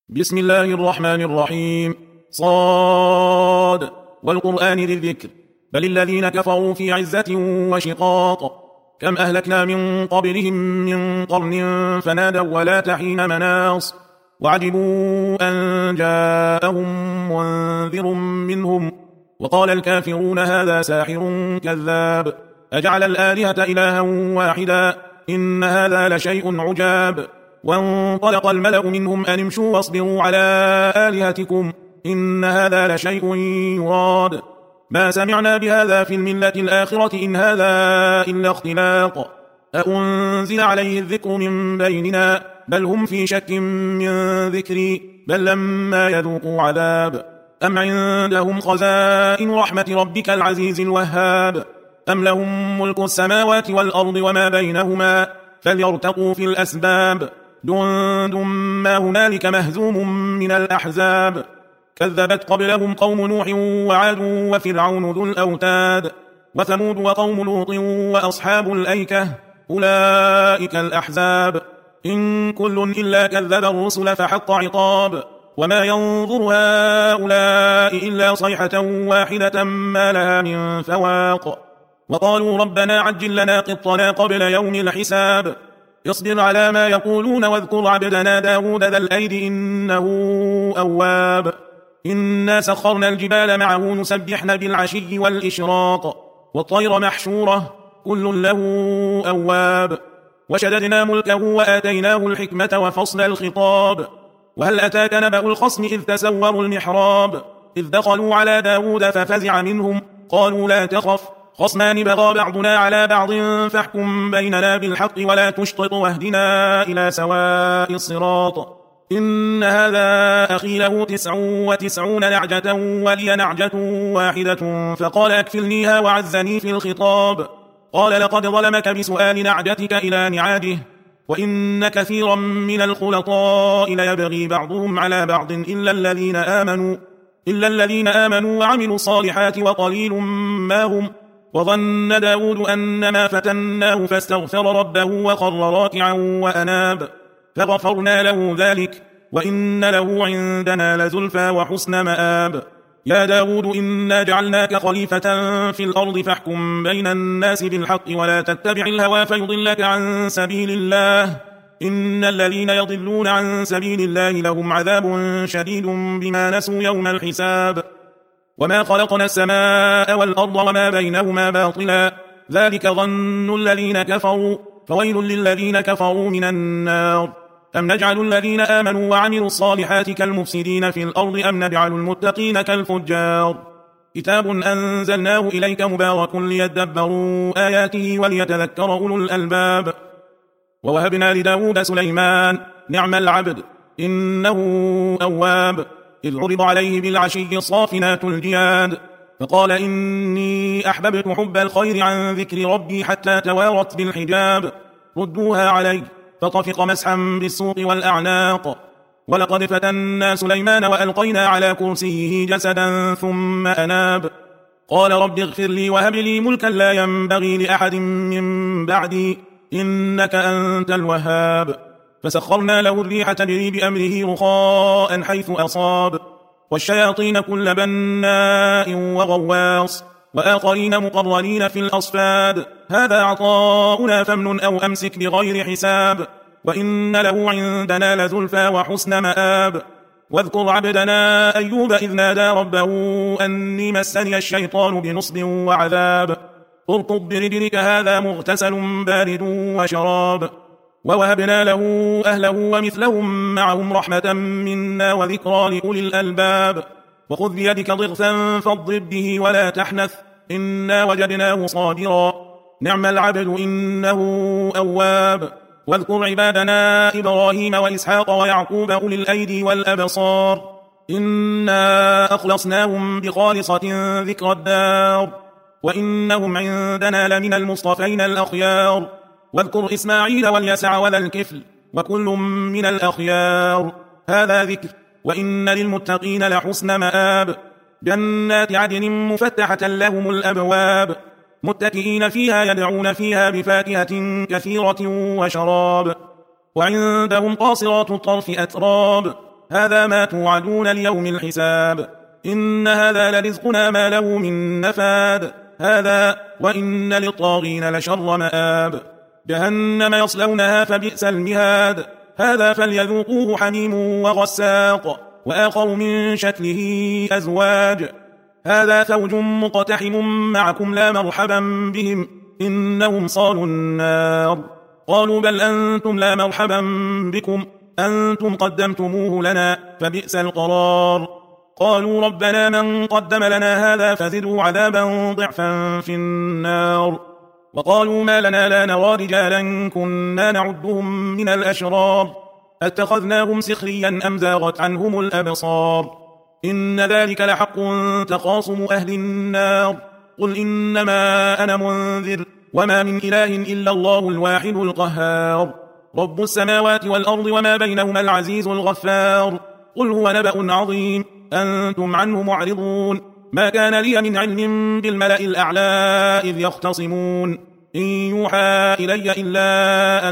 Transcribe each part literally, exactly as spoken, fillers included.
بسم الله الرحمن الرحيم. صاد والقرآن ذي الذكر بل الذين كفروا في عزة وشقاق كم أهلكنا من قبلهم من قرن فنادوا ولا تحين مناص وعجبوا أن جاءهم منذر منهم وقال الكافرون هذا ساحر كذاب أجعل الآلهة إلها واحدا إن هذا لشيء عجاب وانطلق الملأ منهم أن امشوا واصبروا على آلهتكم إن هذا لشيء يراد ما سمعنا بهذا في الملة الآخرة إن هذا إلا اختلاق أأنزل عليه الذكر من بيننا بل هم في شك من ذكري بل لما يذوقوا عذاب أم عندهم خزائن رحمة ربك العزيز الوهاب أم لهم ملك السماوات والأرض وما بينهما فليرتقوا في الأسباب جند ما هنالك مهزوم من الأحزاب كذبت قبلهم قوم نوح وعاد وفرعون ذو الأوتاد وثمود وقوم لوط وأصحاب الأيكة أولئك الأحزاب إن كل إلا كذب الرسل فحق عقاب وما ينظر هؤلاء إلا صيحة واحدة ما لها من فواق وقالوا ربنا عجل لنا قطنا قبل يوم الحساب اصبر على ما يقولون واذكر عبدنا داود ذا الأيد إنه أواب إنا سخرنا الجبال معه يسبحن بالعشي والإشراق والطير محشورة كل له أواب وشددنا ملكه وآتيناه الحكمة وفصل الخطاب وهل أتاك نبأ الخصم إذ تسوروا المحراب إذ دخلوا على داود ففزع منهم قالوا لا تخف خصمان بغى بعضنا على بعض فاحكم بيننا بالحق ولا تشطط واهدنا إلى سواء الصراط إن هذا أخي له تسع وتسعون نعجة ولي نعجة واحدة فقال أكفلنيها وعزني في الخطاب قال لقد ظلمك بسؤال نعجتك إلى نعاجه وإن كثيرا من الخلطاء ليبغي بعضهم على بعض إلا الذين آمنوا إلا الذين آمنوا وعملوا الصالحات وقليل ما هم وظن داود أنما فتناه فاستغفر ربه وخر راكعا وأناب فغفرنا له ذلك وإن له عندنا لزلفى وحسن مآب يا داود إنا جعلناك خليفة في الأرض فاحكم بين الناس بالحق ولا تتبع الهوى فيضلك عن سبيل الله إن الذين يضلون عن سبيل الله لهم عذاب شديد بما نسوا يوم الحساب وما خلقنا السماء والأرض وما بينهما باطلا ذلك ظن الذين كفروا فويل للذين كفروا من النار أم نجعل الذين آمنوا وعملوا الصالحات كالمفسدين في الأرض أم نجعل المتقين كالفجار كتاب أنزلناه إليك مبارك ليدبروا آياته وليتذكر أولو الألباب ووهبنا لداود سليمان نعم العبد إنه أواب إذ عرض عليه بالعشي الصافنات الجياد فقال إني أحببت حب الخير عن ذكر ربي حتى توارت بالحجاب ردوها علي فطفق مسحا بالسوق والأعناق ولقد فتنا سليمان وألقينا على كرسيه جسدا ثم أناب قال رب اغفر لي وهب لي ملكا لا ينبغي لأحد من بعدي إنك أنت الوهاب فسخرنا له الريح تجري بأمره رخاء حيث أصاب والشياطين كل بناء وغواص وآخرين مقرنين في الأصفاد هذا عطاؤنا فامنن أو أمسك بغير حساب وإن له عندنا لزلفى وحسن مآب واذكر عبدنا أيوب إذ نادى ربه أني مسني الشيطان بنصب وعذاب اركض برجلك هذا مغتسل بارد وشراب ووهبنا له أهله ومثلهم معهم رحمة منا وذكرى لأولي الألباب وخذ بيدك ضغثا فاضرب به ولا تحنث إنا وجدناه صابرا نعم العبد إنه أواب واذكر عبادنا إبراهيم وإسحاق ويعقوب أولي الأيدي والأبصار إنا أخلصناهم بخالصة ذكر الدار وإنهم عندنا لمن المصطفين الأخيار واذكر إسماعيل واليسع وذا الكفل وكل من الأخيار هذا ذكر وإن للمتقين لحسن مآب جنات عدن مفتحة لهم الأبواب متكئين فيها يدعون فيها بفاكهة كثيرة وشراب وعندهم قاصرات الطرف أتراب هذا ما توعدون ليوم الحساب إن هذا لرزقنا ما له من نفاد هذا وإن للطاغين لشر مآب جهنم يصلونها فبئس المهاد هذا فليذوقوه حميم وغساق وآخر من شكله أزواج هذا فوج مقتحم معكم لا مرحبا بهم إنهم صالوا النار قالوا بل أنتم لا مرحبا بكم أنتم قدمتموه لنا فبئس القرار قالوا ربنا من قدم لنا هذا فزده عذابا ضعفا في النار وقالوا ما لنا لا نرى رجالا كنا نعدهم من الأشرار اتخذناهم سخريا أم زاغت عنهم الأبصار إن ذلك لحق تخاصم أهل النار قل إنما أنا منذر وما من إله إلا الله الواحد القهار رب السماوات والأرض وما بينهما العزيز الغفار قل هو نبأ عظيم أنتم عنه معرضون ما كان لي من علم بالملأ الأعلى إذ يختصمون إن يوحى إلي إلا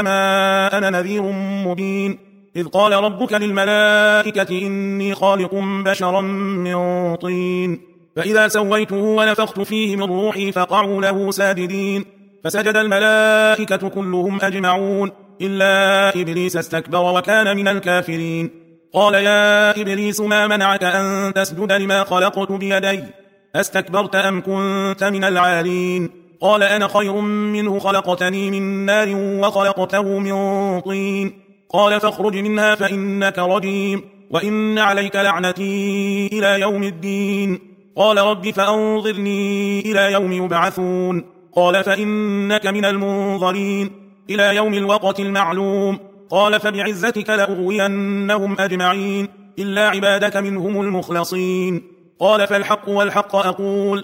أنما أنا نذير مبين إذ قال ربك للملائكة إني خالق بشرا من طين فإذا سويته ونفخت فيه من روحي فقعوا له ساجدين فسجد الملائكة كلهم أجمعون إلا إبليس استكبر وكان من الكافرين قال يا إبليس ما منعك أن تسجد لما خلقت بيدي أستكبرت أم كنت من العالين قال أنا خير منه خلقتني من نار وخلقته من طين قال فاخرج منها فإنك رجيم وإن عليك لعنتي إلى يوم الدين قال رب فأنظرني إلى يوم يبعثون قال فإنك من المنظرين إلى يوم الوقت المعلوم قال فبعزتك لأغوينهم أجمعين إلا عبادك منهم المخلصين قال فالحق والحق أقول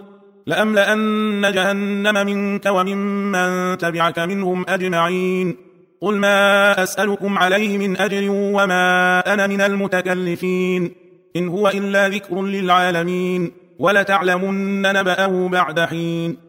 لأملأن جهنم منك وممن تبعك منهم أجمعين قل ما أسألكم عليه من أجر وما أنا من المتكلفين إن هو إلا ذكر للعالمين ولتعلمن نبأه بعد حين